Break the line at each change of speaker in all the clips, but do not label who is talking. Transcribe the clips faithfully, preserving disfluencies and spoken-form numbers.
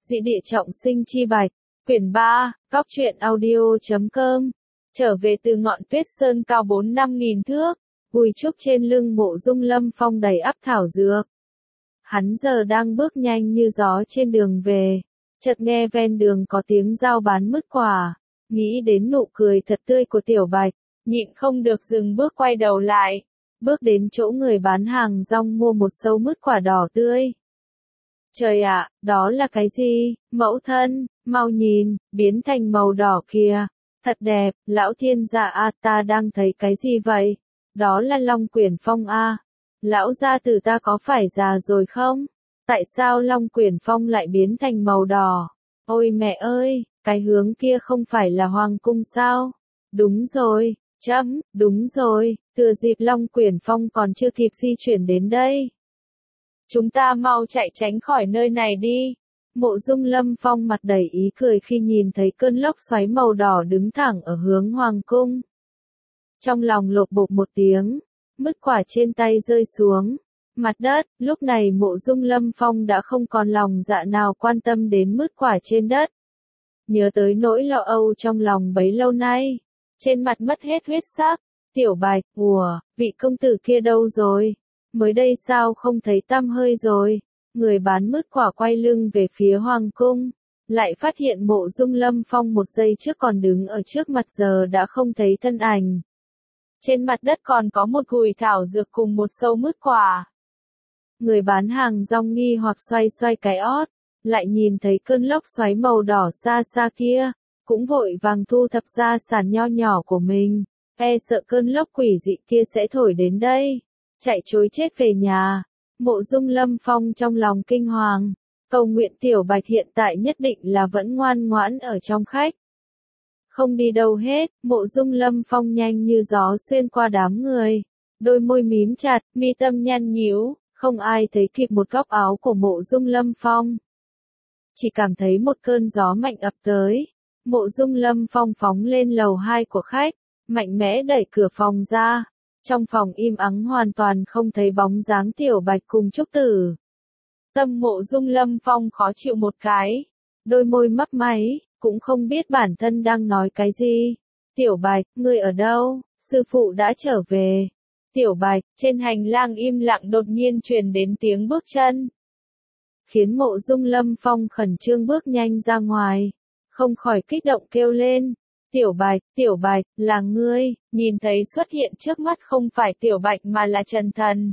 Dị địa trọng sinh chi bạch, quyển ba, góc truyện audio chấm com. Trở về từ ngọn tuyết sơn cao bốn năm nghìn thước, Gùi Trúc trên lưng Mộ Dung Lâm Phong đầy ắp thảo dược. Hắn giờ đang bước nhanh như gió trên đường về, chợt nghe ven đường có tiếng giao bán mứt quả, nghĩ đến nụ cười thật tươi của Tiểu Bạch, nhịn không được dừng bước quay đầu lại, bước đến chỗ người bán hàng rong mua một sâu mứt quả đỏ tươi. Trời ạ, đó là cái gì, mẫu thân, mau nhìn, biến thành màu đỏ kìa, thật đẹp, lão thiên gia a, ta đang thấy cái gì vậy? Đó là Long Quyển Phong a. Lão gia tử ta có phải già rồi không? Tại sao Long Quyển Phong lại biến thành màu đỏ? Ôi mẹ ơi, cái hướng kia không phải là hoàng cung sao? Đúng rồi, chấm, đúng rồi, thừa dịp Long Quyển Phong còn chưa kịp di chuyển đến đây. Chúng ta mau chạy tránh khỏi nơi này đi. Mộ Dung Lâm Phong mặt đầy ý cười khi nhìn thấy cơn lốc xoáy màu đỏ đứng thẳng ở hướng hoàng cung. Trong lòng lột bột một tiếng, mứt quả trên tay rơi xuống mặt đất, lúc này Mộ Dung Lâm Phong đã không còn lòng dạ nào quan tâm đến mứt quả trên đất. Nhớ tới nỗi lo âu trong lòng bấy lâu nay, trên mặt mất hết huyết sắc. Tiểu Bạch, ùa, vị công tử kia đâu rồi? Mới đây sao không thấy tăm hơi rồi? Người bán mứt quả quay lưng về phía hoàng cung, lại phát hiện Mộ Dung Lâm Phong một giây trước còn đứng ở trước mặt giờ đã không thấy thân ảnh. Trên mặt đất còn có một gùi thảo dược cùng một sâu mứt quả. Người bán hàng rong nghi hoặc xoay xoay cái ót, lại nhìn thấy cơn lốc xoáy màu đỏ xa xa kia, cũng vội vàng thu thập gia sản nho nhỏ của mình, e sợ cơn lốc quỷ dị kia sẽ thổi đến đây, chạy trối chết về nhà. Mộ Dung Lâm Phong trong lòng kinh hoàng, cầu nguyện Tiểu Bạch hiện tại nhất định là vẫn ngoan ngoãn ở trong khách. Không đi đâu hết, Mộ Dung Lâm Phong nhanh như gió xuyên qua đám người, đôi môi mím chặt, mi tâm nhăn nhíu, không ai thấy kịp một góc áo của Mộ Dung Lâm Phong. Chỉ cảm thấy một cơn gió mạnh ập tới, Mộ Dung Lâm Phong phóng lên lầu hai của khách, mạnh mẽ đẩy cửa phòng ra. Trong phòng im ắng hoàn toàn không thấy bóng dáng Tiểu Bạch cùng Trúc Tử. Tâm Mộ Dung Lâm Phong khó chịu một cái, đôi môi mấp máy, cũng không biết bản thân đang nói cái gì. Tiểu Bạch, ngươi ở đâu? Sư phụ đã trở về. Tiểu Bạch, trên hành lang im lặng đột nhiên truyền đến tiếng bước chân, khiến Mộ Dung Lâm Phong khẩn trương bước nhanh ra ngoài, không khỏi kích động kêu lên. Tiểu Bạch, Tiểu Bạch, là ngươi, nhìn thấy xuất hiện trước mắt không phải Tiểu Bạch mà là Trần Thần.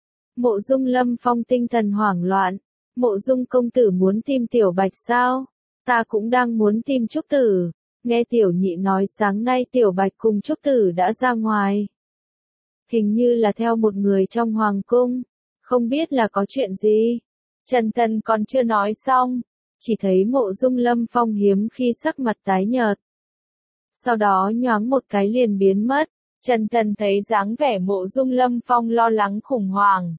Mộ Dung Lâm Phong tinh thần hoảng loạn, Mộ Dung công tử muốn tìm Tiểu Bạch sao? Ta cũng đang muốn tìm Trúc Tử, nghe Tiểu Nhị nói sáng nay Tiểu Bạch cùng Trúc Tử đã ra ngoài. Hình như là theo một người trong hoàng cung, không biết là có chuyện gì. Trần Thần còn chưa nói xong, chỉ thấy Mộ Dung Lâm Phong hiếm khi sắc mặt tái nhợt. Sau đó nhoáng một cái liền biến mất, Trần Thần thấy dáng vẻ Mộ Dung Lâm Phong lo lắng khủng hoảng.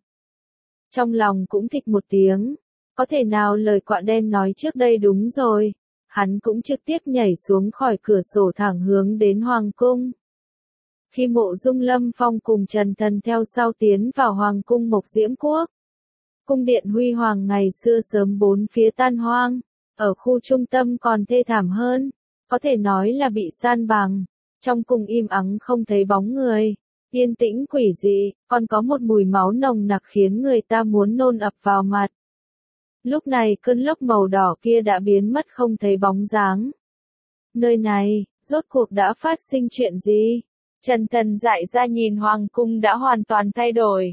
Trong lòng cũng thịch một tiếng, có thể nào lời quạ đen nói trước đây đúng rồi, hắn cũng trực tiếp nhảy xuống khỏi cửa sổ thẳng hướng đến hoàng cung. Khi Mộ Dung Lâm Phong cùng Trần Thần theo sau tiến vào hoàng cung Mộc Diễm Quốc, cung điện huy hoàng ngày xưa sớm bốn phía tan hoang, ở khu trung tâm còn thê thảm hơn. Có thể nói là bị san bằng, trong cung im ắng không thấy bóng người, yên tĩnh quỷ dị, còn có một mùi máu nồng nặc khiến người ta muốn nôn ập vào mặt. Lúc này cơn lốc màu đỏ kia đã biến mất không thấy bóng dáng. Nơi này, rốt cuộc đã phát sinh chuyện gì? Trần Thần dại ra nhìn hoàng cung đã hoàn toàn thay đổi.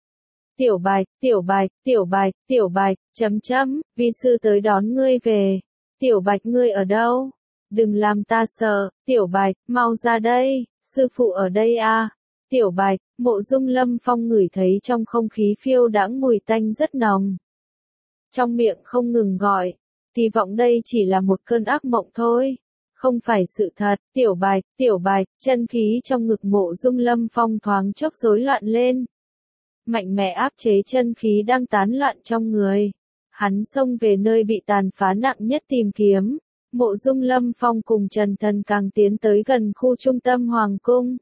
Tiểu Bạch, Tiểu Bạch, Tiểu Bạch, Tiểu Bạch, chấm chấm, vi sư tới đón ngươi về. Tiểu Bạch ngươi ở đâu? Đừng làm ta sợ, Tiểu Bạch, mau ra đây, sư phụ ở đây à. Tiểu Bạch, Mộ Dung Lâm Phong ngửi thấy trong không khí phiêu đãng mùi tanh rất nồng. Trong miệng không ngừng gọi, kỳ vọng đây chỉ là một cơn ác mộng thôi, không phải sự thật. Tiểu Bạch, Tiểu Bạch, chân khí trong ngực Mộ Dung Lâm Phong thoáng chốc rối loạn lên. Mạnh mẽ áp chế chân khí đang tán loạn trong người. Hắn xông về nơi bị tàn phá nặng nhất tìm kiếm. Mộ Dung Lâm Phong cùng Trần Thần càng tiến tới gần khu trung tâm hoàng cung.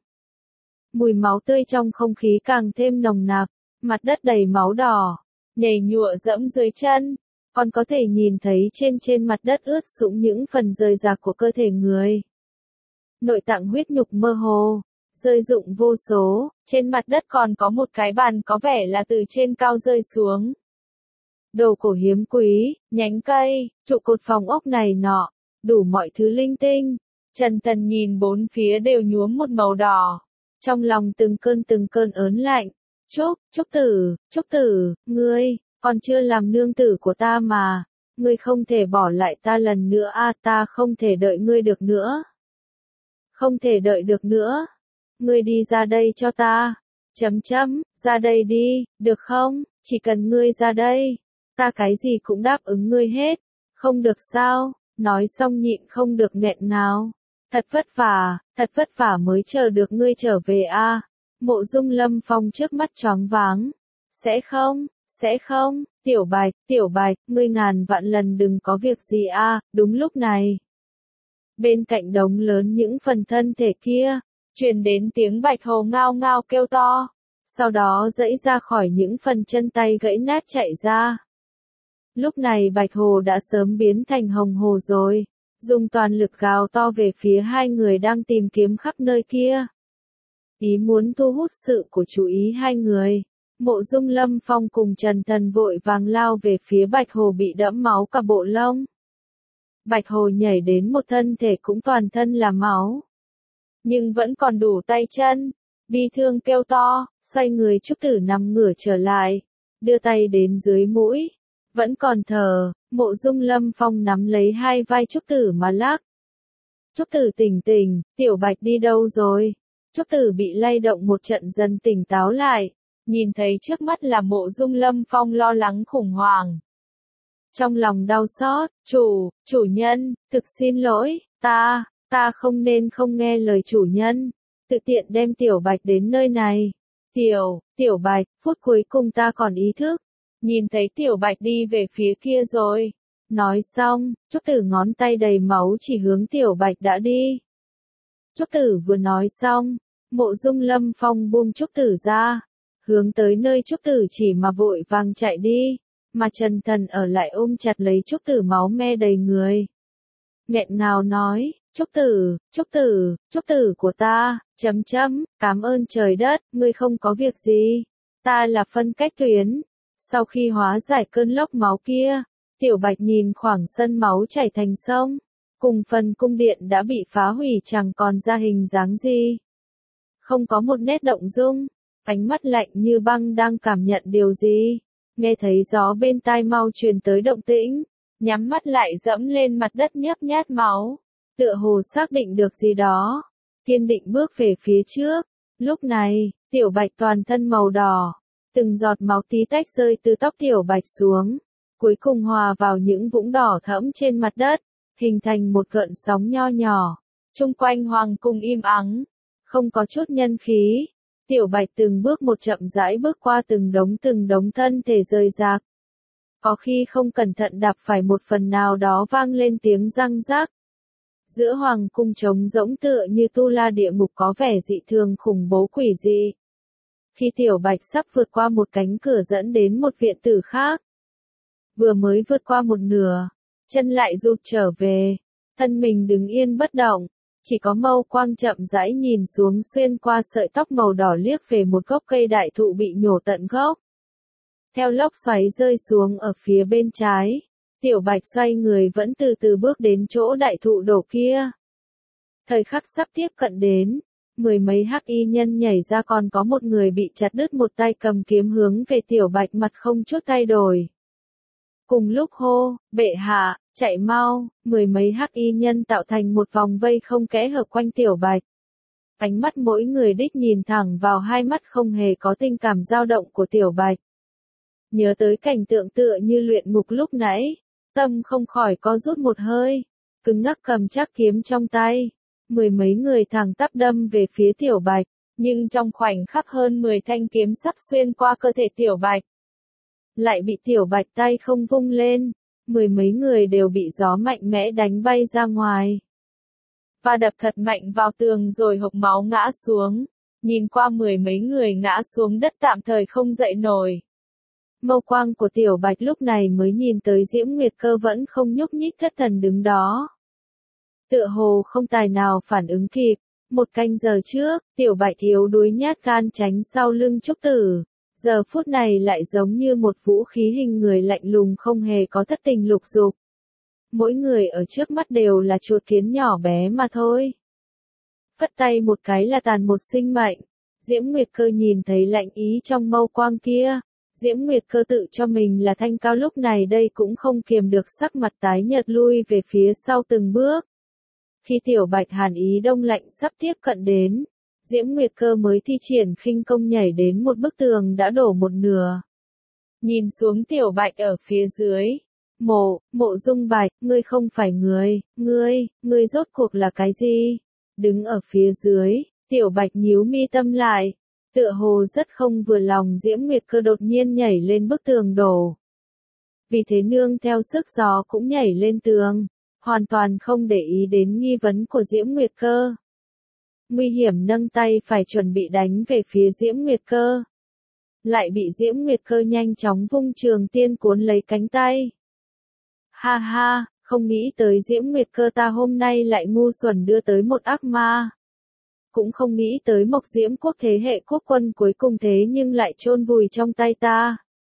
Mùi máu tươi trong không khí càng thêm nồng nặc, mặt đất đầy máu đỏ, nhầy nhụa dẫm dưới chân. Còn có thể nhìn thấy trên trên mặt đất ướt sũng những phần rời rạc của cơ thể người. Nội tạng huyết nhục mơ hồ, rơi rụng vô số, trên mặt đất còn có một cái bàn có vẻ là từ trên cao rơi xuống. Đồ cổ hiếm quý, nhánh cây, trụ cột phòng ốc này nọ, đủ mọi thứ linh tinh. Trần Tần nhìn bốn phía đều nhuốm một màu đỏ. Trong lòng từng cơn từng cơn ớn lạnh. Trúc, Trúc Tử, Trúc Tử, ngươi, còn chưa làm nương tử của ta mà. Ngươi không thể bỏ lại ta lần nữa a, ta không thể đợi ngươi được nữa. Không thể đợi được nữa. Ngươi đi ra đây cho ta. Chấm chấm, ra đây đi, được không? Chỉ cần ngươi ra đây. Ta cái gì cũng đáp ứng ngươi hết. Không được sao? Nói xong nhịn không được nghẹn ngào. Thật vất vả, thật vất vả mới chờ được ngươi trở về a. Mộ Dung Lâm Phong trước mắt choáng váng. Sẽ không, sẽ không, Tiểu Bạch, Tiểu Bạch, ngươi ngàn vạn lần đừng có việc gì a. Đúng lúc này. Bên cạnh đống lớn những phần thân thể kia, truyền đến tiếng Bạch Hồ ngao ngao kêu to. Sau đó giãy ra khỏi những phần chân tay gãy nát chạy ra. Lúc này Bạch Hồ đã sớm biến thành hồng hồ rồi, dùng toàn lực gào to về phía hai người đang tìm kiếm khắp nơi kia. Ý muốn thu hút sự của chú ý hai người, Mộ Dung Lâm Phong cùng Trần Tần vội vàng lao về phía Bạch Hồ bị đẫm máu cả bộ lông. Bạch Hồ nhảy đến một thân thể cũng toàn thân là máu, nhưng vẫn còn đủ tay chân, bi thương kêu to, xoay người Trúc Tử nằm ngửa trở lại, đưa tay đến dưới mũi. Vẫn còn thở, Mộ Dung Lâm Phong nắm lấy hai vai Trúc Tử mà lắc. Trúc Tử tỉnh tỉnh, Tiểu Bạch đi đâu rồi? Trúc Tử bị lay động một trận dần tỉnh táo lại, nhìn thấy trước mắt là Mộ Dung Lâm Phong lo lắng khủng hoảng. Trong lòng đau xót, chủ, chủ nhân, thực xin lỗi, ta, ta không nên không nghe lời chủ nhân, tự tiện đem Tiểu Bạch đến nơi này. Tiểu, Tiểu Bạch, phút cuối cùng ta còn ý thức. Nhìn thấy Tiểu Bạch đi về phía kia rồi. Nói xong, Trúc Tử ngón tay đầy máu chỉ hướng Tiểu Bạch đã đi. Trúc Tử vừa nói xong, Mộ Dung Lâm Phong buông Trúc Tử ra, hướng tới nơi Trúc Tử chỉ mà vội vàng chạy đi, mà Trần Tần ở lại ôm chặt lấy Trúc Tử máu me đầy người. Nghẹn ngào nói, Trúc Tử, Trúc Tử, Trúc Tử của ta, chấm chấm, cảm ơn trời đất, ngươi không có việc gì, ta là phân cách tuyến. Sau khi hóa giải cơn lốc máu kia, Tiểu Bạch nhìn khoảng sân máu chảy thành sông, cùng phần cung điện đã bị phá hủy chẳng còn ra hình dáng gì. Không có một nét động dung, ánh mắt lạnh như băng đang cảm nhận điều gì, nghe thấy gió bên tai mau truyền tới động tĩnh, nhắm mắt lại dẫm lên mặt đất nhấp nhát máu, tựa hồ xác định được gì đó, kiên định bước về phía trước. Lúc này, Tiểu Bạch toàn thân màu đỏ. Từng giọt máu tí tách rơi từ tóc Tiểu Bạch xuống, cuối cùng hòa vào những vũng đỏ thẫm trên mặt đất, hình thành một gợn sóng nho nhỏ. Chung quanh hoàng cung im ắng, không có chút nhân khí. Tiểu Bạch từng bước một chậm rãi bước qua từng đống từng đống thân thể rời rạc. Có khi không cẩn thận đạp phải một phần nào đó vang lên tiếng răng rắc. Giữa hoàng cung trống rỗng tựa như tu la địa ngục có vẻ dị thường khủng bố quỷ dị. Khi Tiểu Bạch sắp vượt qua một cánh cửa dẫn đến một viện tử khác. Vừa mới vượt qua một nửa, chân lại rụt trở về, thân mình đứng yên bất động, chỉ có mâu quang chậm rãi nhìn xuống xuyên qua sợi tóc màu đỏ liếc về một gốc cây đại thụ bị nhổ tận gốc. Theo lốc xoáy rơi xuống ở phía bên trái, Tiểu Bạch xoay người vẫn từ từ bước đến chỗ đại thụ đổ kia. Thời khắc sắp tiếp cận đến. Mười mấy hắc y nhân nhảy ra, còn có một người bị chặt đứt một tay cầm kiếm hướng về Tiểu Bạch mặt không chút thay đổi. Cùng lúc hô, bệ hạ, chạy mau, mười mấy hắc y nhân tạo thành một vòng vây không kẽ hợp quanh Tiểu Bạch. Ánh mắt mỗi người đích nhìn thẳng vào hai mắt không hề có tình cảm dao động của Tiểu Bạch. Nhớ tới cảnh tượng tựa như luyện ngục lúc nãy, tâm không khỏi có rút một hơi, cứng ngắc cầm chắc kiếm trong tay. Mười mấy người thẳng tắp đâm về phía Tiểu Bạch, nhưng trong khoảnh khắc hơn mười thanh kiếm sắp xuyên qua cơ thể Tiểu Bạch. Lại bị Tiểu Bạch tay không vung lên, mười mấy người đều bị gió mạnh mẽ đánh bay ra ngoài. Và đập thật mạnh vào tường rồi hộc máu ngã xuống, nhìn qua mười mấy người ngã xuống đất tạm thời không dậy nổi. Mâu quang của Tiểu Bạch lúc này mới nhìn tới Diễm Nguyệt Cơ vẫn không nhúc nhích thất thần đứng đó. Tựa hồ không tài nào phản ứng kịp. Một canh giờ trước, Tiểu Bạch yếu đuối nhát gan tránh sau lưng Trúc Tử. Giờ phút này lại giống như một vũ khí hình người lạnh lùng không hề có thất tình lục dục. Mỗi người ở trước mắt đều là chuột kiến nhỏ bé mà thôi. Phất tay một cái là tàn một sinh mệnh. Diễm Nguyệt Cơ nhìn thấy lạnh ý trong mâu quang kia. Diễm Nguyệt Cơ tự cho mình là thanh cao lúc này đây cũng không kiềm được sắc mặt tái nhợt lui về phía sau từng bước. Khi Tiểu Bạch hàn ý đông lạnh sắp tiếp cận đến, Diễm Nguyệt Cơ mới thi triển khinh công nhảy đến một bức tường đã đổ một nửa. Nhìn xuống Tiểu Bạch ở phía dưới. Mộ, Mộ Dung Bạch, ngươi không phải người, ngươi, ngươi rốt cuộc là cái gì? Đứng ở phía dưới, Tiểu Bạch nhíu mi tâm lại. Tựa hồ rất không vừa lòng Diễm Nguyệt Cơ đột nhiên nhảy lên bức tường đổ. Vì thế nương theo sức gió cũng nhảy lên tường, hoàn toàn không để ý đến nghi vấn của Diễm Nguyệt Cơ. Nguy hiểm nâng tay phải chuẩn bị đánh về phía Diễm Nguyệt Cơ. Lại bị Diễm Nguyệt Cơ nhanh chóng vung trường tiên cuốn lấy cánh tay. Ha ha, không nghĩ tới Diễm Nguyệt Cơ ta hôm nay lại ngu xuẩn đưa tới một ác ma. Cũng không nghĩ tới Mộc Diễm Quốc thế hệ quốc quân cuối cùng thế nhưng lại chôn vùi trong tay ta.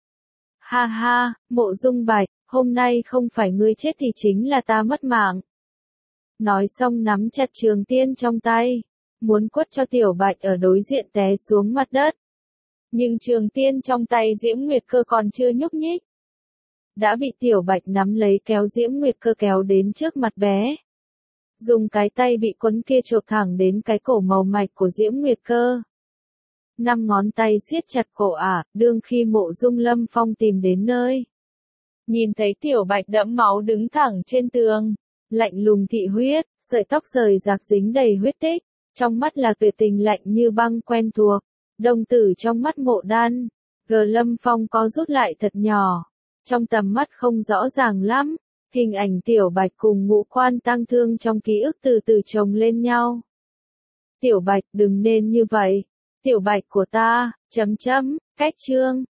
Ha ha, Mộ Dung Bạch, hôm nay không phải ngươi chết thì chính là ta mất mạng. Nói xong nắm chặt trường tiên trong tay, muốn quất cho Tiểu Bạch ở đối diện té xuống mặt đất. Nhưng trường tiên trong tay Diễm Nguyệt Cơ còn chưa nhúc nhích. Đã bị Tiểu Bạch nắm lấy kéo Diễm Nguyệt Cơ kéo đến trước mặt bé. Dùng cái tay bị quấn kia chộp thẳng đến cái cổ màu mạch của Diễm Nguyệt Cơ. Năm ngón tay siết chặt cổ ả, đương khi Mộ Dung Lâm Phong tìm đến nơi. Nhìn thấy Tiểu Bạch đẫm máu đứng thẳng trên tường, lạnh lùng thị huyết, sợi tóc rời rạc dính đầy huyết tích, trong mắt là tuyệt tình lạnh như băng quen thuộc, đồng tử trong mắt Mộ Đan, Gờ Lâm Phong có rút lại thật nhỏ, trong tầm mắt không rõ ràng lắm, hình ảnh Tiểu Bạch cùng ngũ quan tang thương trong ký ức từ từ chồng lên nhau. Tiểu Bạch đừng nên như vậy, Tiểu Bạch của ta, chấm chấm, cách chương.